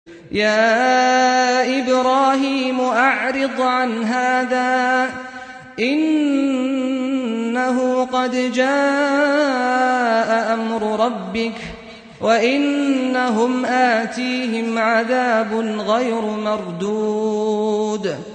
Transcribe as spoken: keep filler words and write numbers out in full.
يَا إِبْرَاهِيمُ أَعْرِضْ عَنْ هَٰذَا ۖ إِنَّهُ قَدْ جَاءَ أَمْرُ رَبِّكَ وَإِنَّهُمْ آتِيهِمْ عَذَابٌ غَيْرُ مَرْدُودٍ